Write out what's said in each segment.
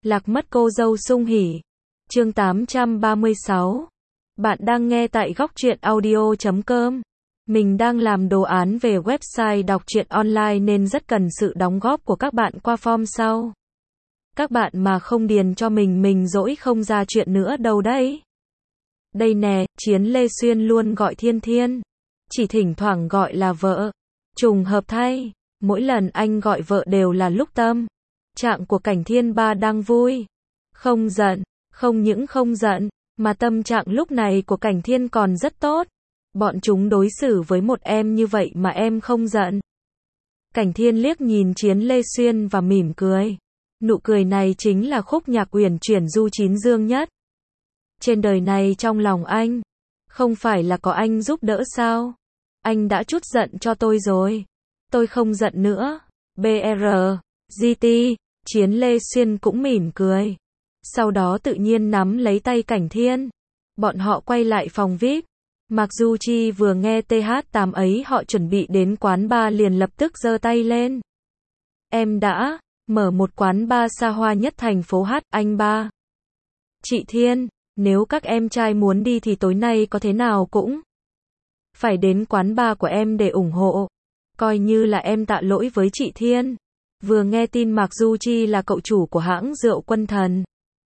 Lạc mất cô dâu sung hỉ. Chương 836. Bạn đang nghe tại góc truyện audio.com. Mình đang làm đồ án về website đọc truyện online nên rất cần sự đóng góp của các bạn qua form sau. Các bạn mà không điền cho mình dỗi không ra chuyện nữa đâu đấy. Đây nè, Chiến Lê Xuyên luôn gọi Thiên Thiên. Chỉ thỉnh thoảng gọi là vợ. Trùng hợp thay, mỗi lần anh gọi vợ đều là lúc tâm trạng của Cảnh Thiên Ba đang vui. Không giận, không những không giận, mà tâm trạng lúc này của Cảnh Thiên còn rất tốt. Bọn chúng đối xử với một em như vậy mà em không giận. Cảnh Thiên liếc nhìn Chiến Lê Xuyên và mỉm cười. Nụ cười này chính là khúc nhạc uyển chuyển du chín dương nhất trên đời này trong lòng anh. Không phải là có anh giúp đỡ sao? Anh đã trút giận cho tôi rồi. Tôi không giận nữa. BR, GT, Chiến Lê Xuyên cũng mỉm cười. Sau đó tự nhiên nắm lấy tay Cảnh Thiên. Bọn họ quay lại phòng VIP. Mặc dù Chi vừa nghe TH8 ấy họ chuẩn bị đến quán bar liền lập tức giơ tay lên. Em đã mở một quán bar xa hoa nhất thành phố H, anh ba. Chị Thiên, nếu các em trai muốn đi thì tối nay có thế nào cũng phải đến quán bar của em để ủng hộ. Coi như là em tạ lỗi với chị Thiên. Vừa nghe tin Mạc Du Chi là cậu chủ của hãng rượu Quân Thần,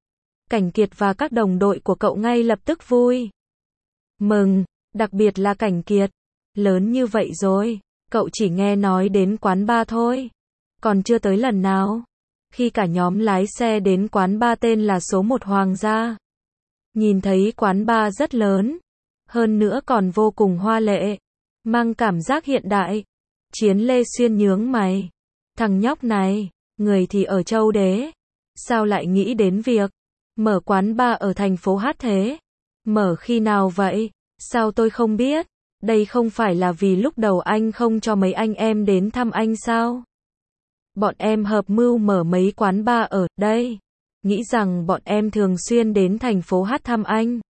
Cảnh Kiệt và các đồng đội của cậu ngay lập tức vui mừng, đặc biệt là Cảnh Kiệt. Lớn như vậy rồi, cậu chỉ nghe nói đến quán bar thôi, còn chưa tới lần nào. Khi cả nhóm lái xe đến quán bar tên là số 1 Hoàng gia, nhìn thấy quán bar rất lớn, hơn nữa còn vô cùng hoa lệ, mang cảm giác hiện đại. Chiến Lê Xuyên nhướng mày. Thằng nhóc này, người thì ở Châu Đế, sao lại nghĩ đến việc mở quán bar ở thành phố H thế? Mở khi nào vậy? Sao tôi không biết? Đây không phải là vì lúc đầu anh không cho mấy anh em đến thăm anh sao? Bọn em hợp mưu mở mấy quán bar ở đây, nghĩ rằng bọn em thường xuyên đến thành phố H thăm anh.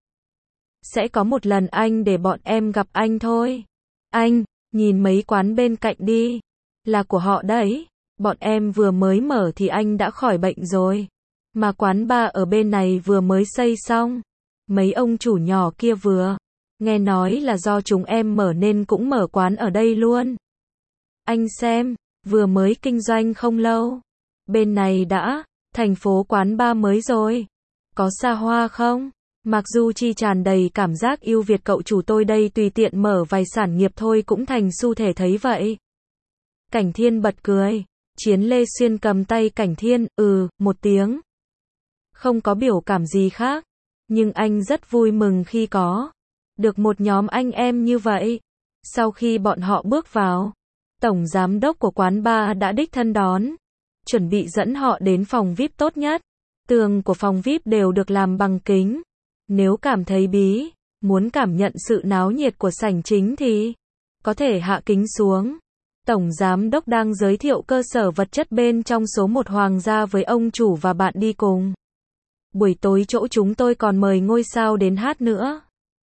Sẽ có một lần anh để bọn em gặp anh thôi. Anh, nhìn mấy quán bên cạnh đi, là của họ đấy. Bọn em vừa mới mở thì anh đã khỏi bệnh rồi. Mà quán bar ở bên này vừa mới xây xong. Mấy ông chủ nhỏ kia vừa nghe nói là do chúng em mở nên cũng mở quán ở đây luôn. Anh xem, vừa mới kinh doanh không lâu. Bên này đã thành phố quán bar mới rồi. Có xa hoa không? Mặc dù Chi tràn đầy cảm giác yêu Việt, cậu chủ tôi đây tùy tiện mở vài sản nghiệp thôi cũng thành xu thể thấy vậy. Cảnh Thiên bật cười. Chiến Lê Xuyên cầm tay Cảnh Thiên, một tiếng. Không có biểu cảm gì khác. Nhưng anh rất vui mừng khi có được một nhóm anh em như vậy. Sau khi bọn họ bước vào, tổng giám đốc của quán bar đã đích thân đón, chuẩn bị dẫn họ đến phòng VIP tốt nhất. Tường của phòng VIP đều được làm bằng kính. Nếu cảm thấy muốn cảm nhận sự náo nhiệt của sảnh chính thì có thể hạ kính xuống. Tổng giám đốc đang giới thiệu cơ sở vật chất bên trong số 1 Hoàng gia với ông chủ và bạn đi cùng. Buổi tối chỗ chúng tôi còn mời ngôi sao đến hát nữa.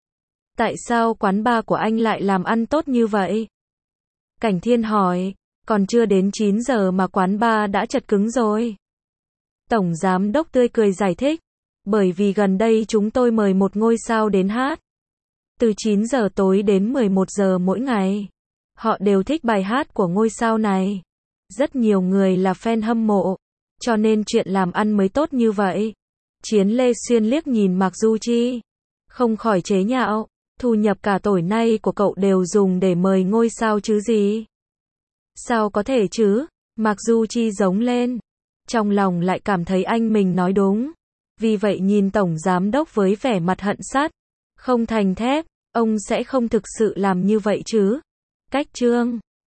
Tại sao quán bar của anh lại làm ăn tốt như vậy? Cảnh Thiên hỏi. Còn chưa đến 9 giờ mà quán bar đã chật cứng rồi. Tổng giám đốc tươi cười giải thích. Bởi vì gần đây chúng tôi mời một ngôi sao đến hát. Từ 9 giờ tối đến 11 giờ mỗi ngày. Họ đều thích bài hát của ngôi sao này. Rất nhiều người là fan hâm mộ. Cho nên chuyện làm ăn mới tốt như vậy. Chiến Lê Xuyên liếc nhìn Mạc Du Chi. Không khỏi chế nhạo. Thu nhập cả tối nay của cậu đều dùng để mời ngôi sao chứ gì? Sao có thể chứ? Mạc Du Chi giống lên. Trong lòng lại cảm thấy anh mình nói đúng. Vì vậy nhìn tổng giám đốc với vẻ mặt hận sắt. Không thành thép, ông sẽ không thực sự làm như vậy chứ? Cách chương